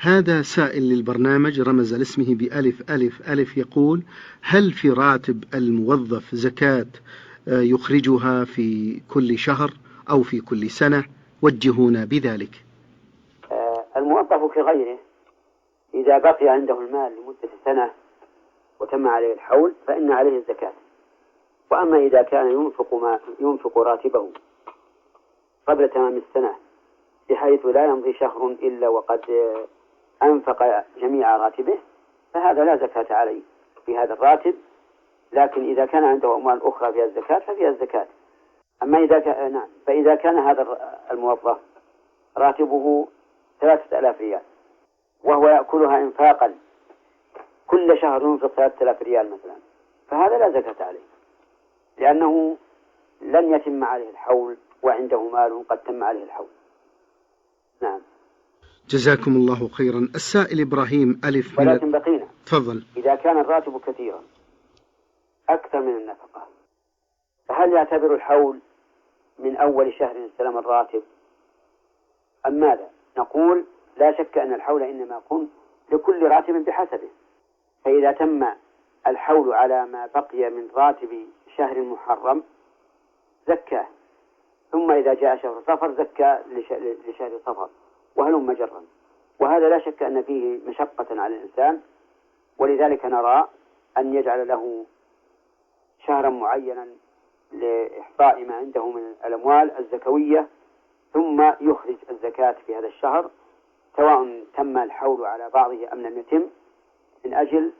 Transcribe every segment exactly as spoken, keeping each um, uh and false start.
هذا سائل للبرنامج رمز لاسمه بألف ألف ألف، يقول: هل في راتب الموظف زكاة يخرجها في كل شهر أو في كل سنة؟ وجهونا بذلك. الموظف كغيره إذا بقي عنده المال لمدة سنة وتم عليه الحول فإن عليه الزكاة. وأما إذا كان ينفق ما ينفق راتبه قبل تمام السنة بحيث لا يمضي شهر إلا وقد أنفق جميع راتبه فهذا لا زكاة عليه في هذا الراتب. لكن إذا كان عنده أموال أخرى فيها الزكاة ففيها الزكاة. أما إذا كان نعم فإذا كان هذا الموظف راتبه ثلاثة آلاف ريال وهو يأكلها إنفاقا كل شهر ينفق ثلاثة آلاف ريال مثلا فهذا لا زكاة عليه لأنه لن يتم عليه الحول وعنده مال قد تم عليه الحول. نعم. جزاكم الله خيرا. السائل إبراهيم ألف. ولكن بقينا تفضل. إذا كان الراتب كثيرا أكثر من النفقة فهل يعتبر الحول من أول شهر استلم الراتب أم ماذا؟ نقول لا شك أن الحول إنما يكون لكل راتب بحسبه. فإذا تم الحول على ما بقي من راتب شهر محرم زكاه، ثم إذا جاء شهر صفر زكى لشهر صفر وهلم جرا. وهذا لا شك أن فيه مشقة على الإنسان، ولذلك نرى أن يجعل له شهرا معينا لإحصاء ما عنده من الأموال الزكوية ثم يخرج الزكاة في هذا الشهر سواء تم الحول على بعضه أم لم يتم، من أجل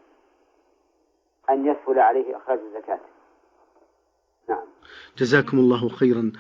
أن يسهل عليه إخراج الزكاة. نعم. جزاكم الله خيرا.